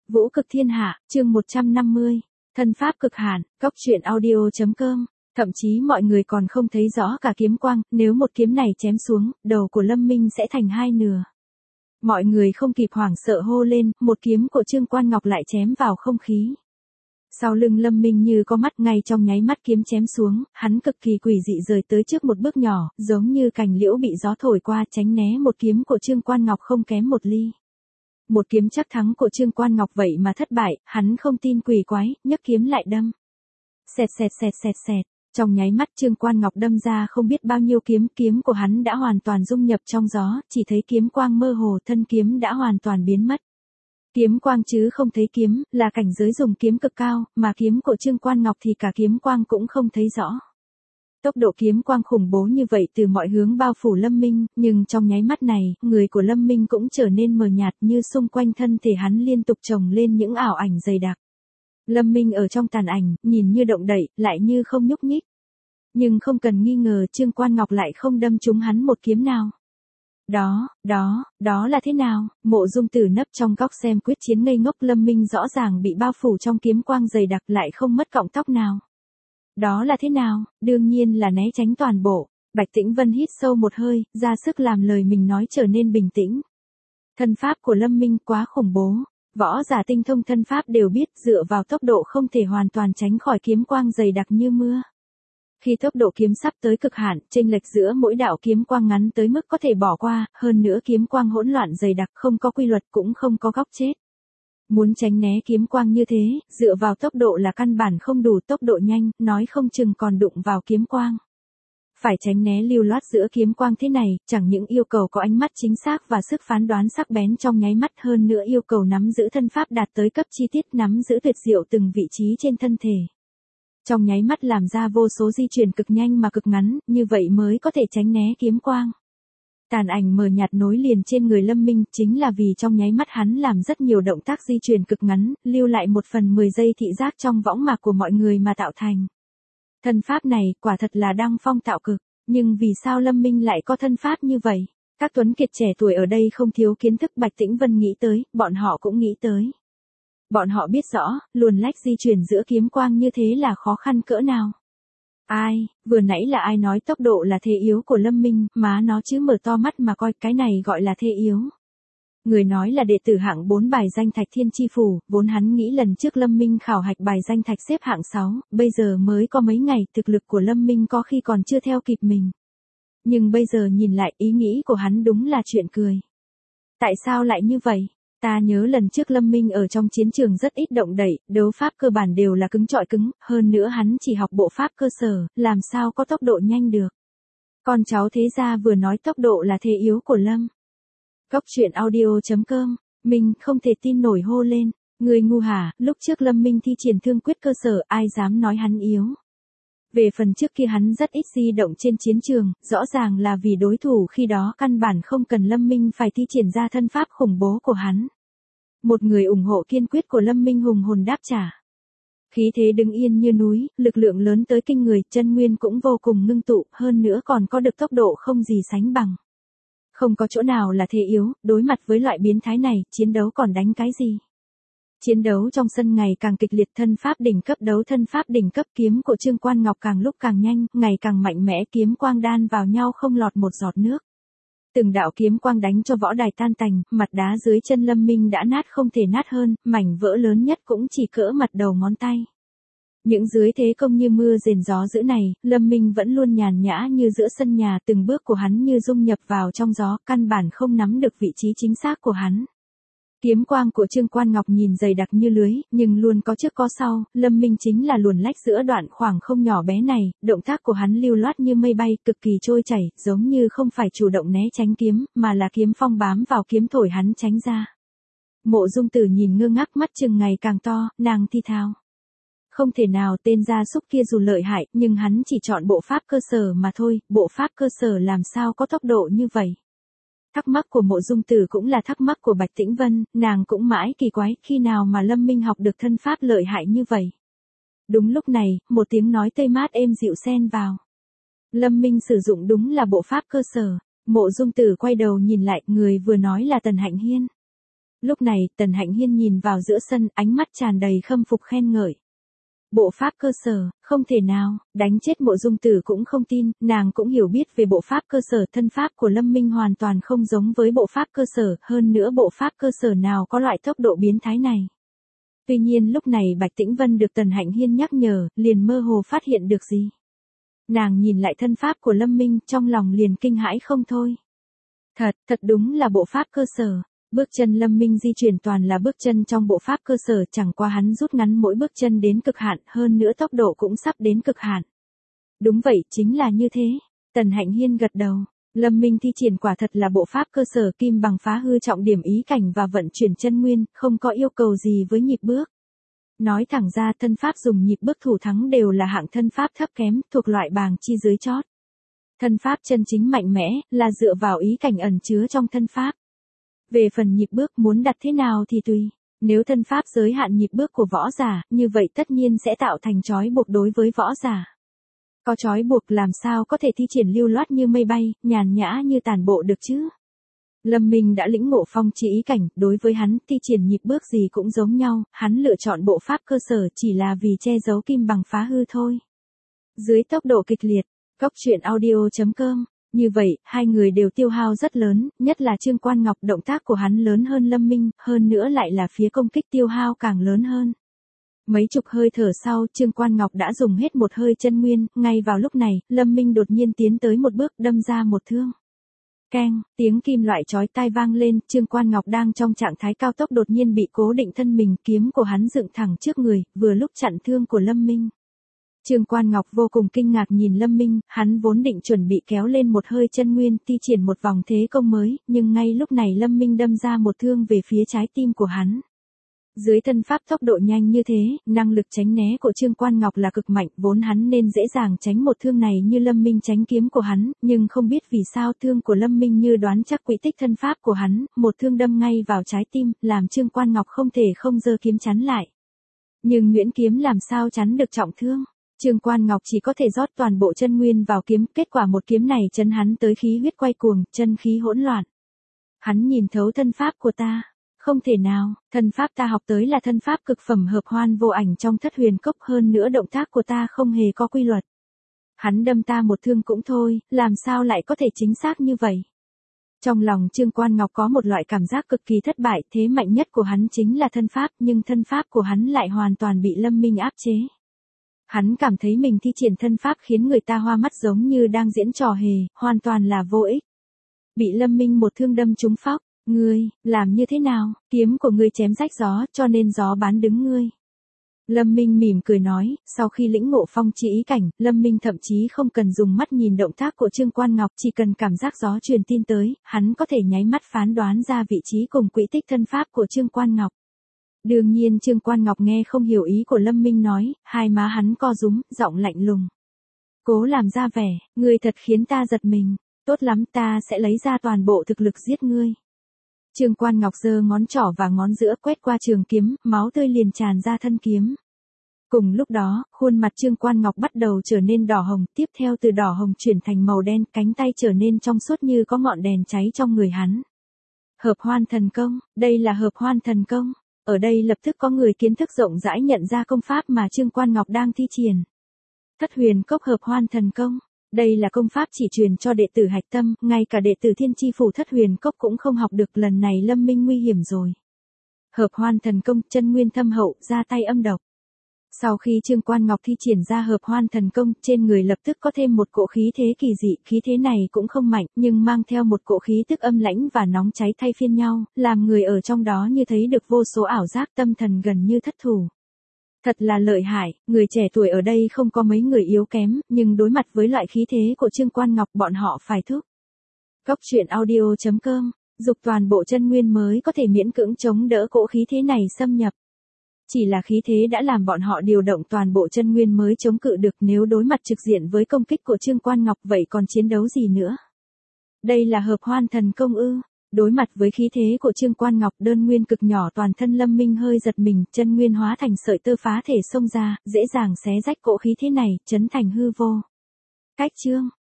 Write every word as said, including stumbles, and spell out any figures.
Vũ cực thiên hạ, chương một trăm năm mươi. Thân pháp cực hạn, cốc truyện audio.com. Thậm chí mọi người còn không thấy rõ cả kiếm quang, nếu một kiếm này chém xuống, đầu của Lâm Minh sẽ thành hai nửa. Mọi người không kịp hoảng sợ hô lên, một kiếm của Trương Quan Ngọc lại chém vào không khí. Sau lưng Lâm Minh như có mắt, ngay trong nháy mắt kiếm chém xuống, hắn cực kỳ quỷ dị rời tới trước một bước nhỏ, giống như cành liễu bị gió thổi qua, tránh né một kiếm của Trương Quan Ngọc không kém một ly. Một kiếm chắc thắng của Trương Quan Ngọc vậy mà thất bại, hắn không tin quỷ quái, nhấc kiếm lại đâm. Xẹt xẹt xẹt xẹt xẹt, trong nháy mắt Trương Quan Ngọc đâm ra không biết bao nhiêu kiếm, kiếm của hắn đã hoàn toàn dung nhập trong gió, chỉ thấy kiếm quang mơ hồ, thân kiếm đã hoàn toàn biến mất. Kiếm quang chứ không thấy kiếm, là cảnh giới dùng kiếm cực cao, mà kiếm của Trương Quan Ngọc thì cả kiếm quang cũng không thấy rõ. Tốc độ kiếm quang khủng bố như vậy từ mọi hướng bao phủ Lâm Minh, nhưng trong nháy mắt này, người của Lâm Minh cũng trở nên mờ nhạt, như xung quanh thân thể hắn liên tục chồng lên những ảo ảnh dày đặc. Lâm Minh ở trong tàn ảnh, nhìn như động đậy, lại như không nhúc nhích. Nhưng không cần nghi ngờ, Trương Quan Ngọc lại không đâm trúng hắn một kiếm nào. Đó, đó, đó là thế nào? Mộ Dung Tử nấp trong góc xem quyết chiến ngây ngốc. Lâm Minh rõ ràng bị bao phủ trong kiếm quang dày đặc, lại không mất cọng tóc nào. Đó là thế nào? Đương nhiên là né tránh toàn bộ. Bạch Tĩnh Vân hít sâu một hơi, ra sức làm lời mình nói trở nên bình tĩnh. Thân pháp của Lâm Minh quá khủng bố. Võ giả tinh thông thân pháp đều biết, dựa vào tốc độ không thể hoàn toàn tránh khỏi kiếm quang dày đặc như mưa. Khi tốc độ kiếm sắp tới cực hạn, chênh lệch giữa mỗi đạo kiếm quang ngắn tới mức có thể bỏ qua, hơn nữa kiếm quang hỗn loạn dày đặc, không có quy luật cũng không có góc chết. Muốn tránh né kiếm quang như thế, dựa vào tốc độ là căn bản không đủ, tốc độ nhanh, nói không chừng còn đụng vào kiếm quang. Phải tránh né lưu loát giữa kiếm quang thế này, chẳng những yêu cầu có ánh mắt chính xác và sức phán đoán sắc bén trong nháy mắt, hơn nữa yêu cầu nắm giữ thân pháp đạt tới cấp chi tiết, nắm giữ tuyệt diệu từng vị trí trên thân thể. Trong nháy mắt làm ra vô số di chuyển cực nhanh mà cực ngắn, như vậy mới có thể tránh né kiếm quang. Tàn ảnh mờ nhạt nối liền trên người Lâm Minh, chính là vì trong nháy mắt hắn làm rất nhiều động tác di chuyển cực ngắn, lưu lại một phần mười giây thị giác trong võng mạc của mọi người mà tạo thành. Thân pháp này, quả thật là đăng phong tạo cực, nhưng vì sao Lâm Minh lại có thân pháp như vậy? Các tuấn kiệt trẻ tuổi ở đây không thiếu kiến thức, Bạch Tĩnh Vân nghĩ tới, bọn họ cũng nghĩ tới. Bọn họ biết rõ, luồn lách di chuyển giữa kiếm quang như thế là khó khăn cỡ nào. Ai, vừa nãy là ai nói tốc độ là thế yếu của Lâm Minh, má nó chứ mở to mắt mà coi, cái này gọi là thế yếu. Người nói là đệ tử hạng bốn bài danh Thạch Thiên Chi Phủ, vốn hắn nghĩ lần trước Lâm Minh khảo hạch bài danh Thạch xếp hạng sáu, bây giờ mới có mấy ngày, thực lực của Lâm Minh có khi còn chưa theo kịp mình. Nhưng bây giờ nhìn lại, ý nghĩ của hắn đúng là chuyện cười. Tại sao lại như vậy? Ta nhớ lần trước Lâm Minh ở trong chiến trường rất ít động đậy, đấu pháp cơ bản đều là cứng trọi cứng, hơn nữa hắn chỉ học bộ pháp cơ sở, làm sao có tốc độ nhanh được. Con cháu thế gia vừa nói tốc độ là thế yếu của Lâm. Cốc truyện audio.com, mình không thể tin nổi hô lên, người ngu hả, lúc trước Lâm Minh thi triển thương quyết cơ sở, ai dám nói hắn yếu. Về phần trước kia hắn rất ít di động trên chiến trường, rõ ràng là vì đối thủ khi đó căn bản không cần Lâm Minh phải thi triển ra thân pháp khủng bố của hắn. Một người ủng hộ kiên quyết của Lâm Minh hùng hồn đáp trả. Khí thế đứng yên như núi, lực lượng lớn tới kinh người, chân nguyên cũng vô cùng ngưng tụ, hơn nữa còn có được tốc độ không gì sánh bằng. Không có chỗ nào là thế yếu, đối mặt với loại biến thái này, chiến đấu còn đánh cái gì? Chiến đấu trong sân ngày càng kịch liệt, thân pháp đỉnh cấp đấu thân pháp đỉnh cấp, kiếm của Trương Quan Ngọc càng lúc càng nhanh, ngày càng mạnh mẽ, kiếm quang đan vào nhau không lọt một giọt nước. Từng đạo kiếm quang đánh cho võ đài tan tành, mặt đá dưới chân Lâm Minh đã nát không thể nát hơn, mảnh vỡ lớn nhất cũng chỉ cỡ mặt đầu ngón tay. Những dưới thế công như mưa rền gió dữ này, Lâm Minh vẫn luôn nhàn nhã như giữa sân nhà, từng bước của hắn như dung nhập vào trong gió, căn bản không nắm được vị trí chính xác của hắn. Kiếm quang của Trương Quan Ngọc nhìn dày đặc như lưới, nhưng luôn có trước có sau, Lâm Minh chính là luồn lách giữa đoạn khoảng không nhỏ bé này, động tác của hắn lưu loát như mây bay, cực kỳ trôi chảy, giống như không phải chủ động né tránh kiếm, mà là kiếm phong bám vào kiếm thổi hắn tránh ra. Mộ Dung Tử nhìn ngơ ngác, mắt chừng ngày càng to, nàng thi thào. Không thể nào, tên gia súc kia dù lợi hại, nhưng hắn chỉ chọn bộ pháp cơ sở mà thôi, bộ pháp cơ sở làm sao có tốc độ như vậy. Thắc mắc của Mộ Dung Tử cũng là thắc mắc của Bạch Tĩnh Vân, nàng cũng mãi kỳ quái, khi nào mà Lâm Minh học được thân pháp lợi hại như vậy. Đúng lúc này, một tiếng nói tươi mát êm dịu xen vào. Lâm Minh sử dụng đúng là bộ pháp cơ sở. Mộ Dung Tử quay đầu nhìn lại, người vừa nói là Tần Hạnh Hiên. Lúc này, Tần Hạnh Hiên nhìn vào giữa sân, ánh mắt tràn đầy khâm phục khen ngợi. Bộ pháp cơ sở, không thể nào, đánh chết Mộ Dung Tử cũng không tin, nàng cũng hiểu biết về bộ pháp cơ sở, thân pháp của Lâm Minh hoàn toàn không giống với bộ pháp cơ sở, hơn nữa bộ pháp cơ sở nào có loại tốc độ biến thái này. Tuy nhiên lúc này Bạch Tĩnh Vân được Tần Hạnh Hiên nhắc nhở, liền mơ hồ phát hiện được gì. Nàng nhìn lại thân pháp của Lâm Minh, trong lòng liền kinh hãi không thôi. Thật, thật đúng là bộ pháp cơ sở. Bước chân Lâm Minh di chuyển toàn là bước chân trong bộ pháp cơ sở, chẳng qua hắn rút ngắn mỗi bước chân đến cực hạn, hơn nữa tốc độ cũng sắp đến cực hạn. Đúng vậy, chính là như thế. Tần Hạnh Hiên gật đầu. Lâm Minh thi triển quả thật là bộ pháp cơ sở, kim bằng phá hư, trọng điểm ý cảnh và vận chuyển chân nguyên, không có yêu cầu gì với nhịp bước. Nói thẳng ra, thân pháp dùng nhịp bước thủ thắng đều là hạng thân pháp thấp kém, thuộc loại bàng chi dưới chót. Thân pháp chân chính mạnh mẽ, là dựa vào ý cảnh ẩn chứa trong thân pháp. Về phần nhịp bước muốn đặt thế nào thì tùy. Nếu thân pháp giới hạn nhịp bước của võ giả, như vậy tất nhiên sẽ tạo thành trói buộc đối với võ giả. Có trói buộc làm sao có thể thi triển lưu loát như mây bay, nhàn nhã như tản bộ được chứ? Lâm Minh đã lĩnh ngộ phong chi ý cảnh, đối với hắn, thi triển nhịp bước gì cũng giống nhau, hắn lựa chọn bộ pháp cơ sở chỉ là vì che giấu kim bằng phá hư thôi. Dưới tốc độ kịch liệt, góc truyện audio chấm com. Như vậy, hai người đều tiêu hao rất lớn, nhất là Trương Quan Ngọc, động tác của hắn lớn hơn Lâm Minh, hơn nữa lại là phía công kích tiêu hao càng lớn hơn. Mấy chục hơi thở sau, Trương Quan Ngọc đã dùng hết một hơi chân nguyên, ngay vào lúc này, Lâm Minh đột nhiên tiến tới một bước, đâm ra một thương. Keng, tiếng kim loại chói tai vang lên, Trương Quan Ngọc đang trong trạng thái cao tốc đột nhiên bị cố định thân mình, kiếm của hắn dựng thẳng trước người, vừa lúc chặn thương của Lâm Minh. Trương Quan Ngọc vô cùng kinh ngạc nhìn Lâm Minh, hắn vốn định chuẩn bị kéo lên một hơi chân nguyên, thi triển một vòng thế công mới, nhưng ngay lúc này Lâm Minh đâm ra một thương về phía trái tim của hắn. Dưới thân pháp tốc độ nhanh như thế, năng lực tránh né của Trương Quan Ngọc là cực mạnh, vốn hắn nên dễ dàng tránh một thương này như Lâm Minh tránh kiếm của hắn, nhưng không biết vì sao thương của Lâm Minh như đoán chắc quỹ tích thân pháp của hắn, một thương đâm ngay vào trái tim, làm Trương Quan Ngọc không thể không giơ kiếm chắn lại. Nhưng nhuyễn kiếm làm sao chắn được trọng thương? Trương Quan Ngọc chỉ có thể rót toàn bộ chân nguyên vào kiếm, kết quả một kiếm này chấn hắn tới khí huyết quay cuồng, chân khí hỗn loạn. Hắn nhìn thấu thân pháp của ta. Không thể nào, thân pháp ta học tới là thân pháp cực phẩm hợp hoan vô ảnh trong thất huyền cốc, hơn nữa động tác của ta không hề có quy luật. Hắn đâm ta một thương cũng thôi, làm sao lại có thể chính xác như vậy? Trong lòng Trương Quan Ngọc có một loại cảm giác cực kỳ thất bại, thế mạnh nhất của hắn chính là thân pháp, nhưng thân pháp của hắn lại hoàn toàn bị Lâm Minh áp chế. Hắn cảm thấy mình thi triển thân pháp khiến người ta hoa mắt, giống như đang diễn trò hề, hoàn toàn là vô ích. Bị Lâm Minh một thương đâm trúng phóc. Ngươi, làm như thế nào, kiếm của ngươi chém rách gió, cho nên gió bán đứng ngươi. Lâm Minh mỉm cười nói, sau khi lĩnh ngộ phong chi ý cảnh, Lâm Minh thậm chí không cần dùng mắt nhìn động tác của Trương Quan Ngọc, chỉ cần cảm giác gió truyền tin tới, hắn có thể nháy mắt phán đoán ra vị trí cùng quỹ tích thân pháp của Trương Quan Ngọc. Đương nhiên Trương Quan Ngọc nghe không hiểu ý của Lâm Minh nói, hai má hắn co rúm, giọng lạnh lùng. Cố làm ra vẻ, ngươi thật khiến ta giật mình, tốt lắm, ta sẽ lấy ra toàn bộ thực lực giết ngươi. Trương Quan Ngọc giơ ngón trỏ và ngón giữa quét qua trường kiếm, máu tươi liền tràn ra thân kiếm. Cùng lúc đó, khuôn mặt Trương Quan Ngọc bắt đầu trở nên đỏ hồng, tiếp theo từ đỏ hồng chuyển thành màu đen, cánh tay trở nên trong suốt như có ngọn đèn cháy trong người hắn. Hợp hoan thần công, đây là hợp hoan thần công. Ở đây lập tức có người kiến thức rộng rãi nhận ra công pháp mà Trương Quan Ngọc đang thi triển. Thất huyền cốc hợp hoan thần công. Đây là công pháp chỉ truyền cho đệ tử hạch tâm, ngay cả đệ tử thiên chi phủ thất huyền cốc cũng không học được, lần này Lâm Minh nguy hiểm rồi. Hợp hoan thần công, chân nguyên thâm hậu, ra tay âm độc. Sau khi Trương Quan Ngọc thi triển ra hợp hoan thần công, trên người lập tức có thêm một cỗ khí thế kỳ dị, khí thế này cũng không mạnh, nhưng mang theo một cỗ khí tức âm lãnh và nóng cháy thay phiên nhau, làm người ở trong đó như thấy được vô số ảo giác, tâm thần gần như thất thủ. Thật là lợi hại, người trẻ tuổi ở đây không có mấy người yếu kém, nhưng đối mặt với loại khí thế của Trương Quan Ngọc bọn họ phải thúc. Góc truyện audio chấm com, dục toàn bộ chân nguyên mới có thể miễn cưỡng chống đỡ cỗ khí thế này xâm nhập. Chỉ là khí thế đã làm bọn họ điều động toàn bộ chân nguyên mới chống cự được, nếu đối mặt trực diện với công kích của Trương Quan Ngọc vậy còn chiến đấu gì nữa. Đây là hợp hoan thần công ư. Đối mặt với khí thế của Trương Quan Ngọc, đơn nguyên cực nhỏ toàn thân Lâm Minh hơi giật mình, chân nguyên hóa thành sợi tơ phá thể xông ra, dễ dàng xé rách cỗ khí thế này, chấn thành hư vô. Cách chương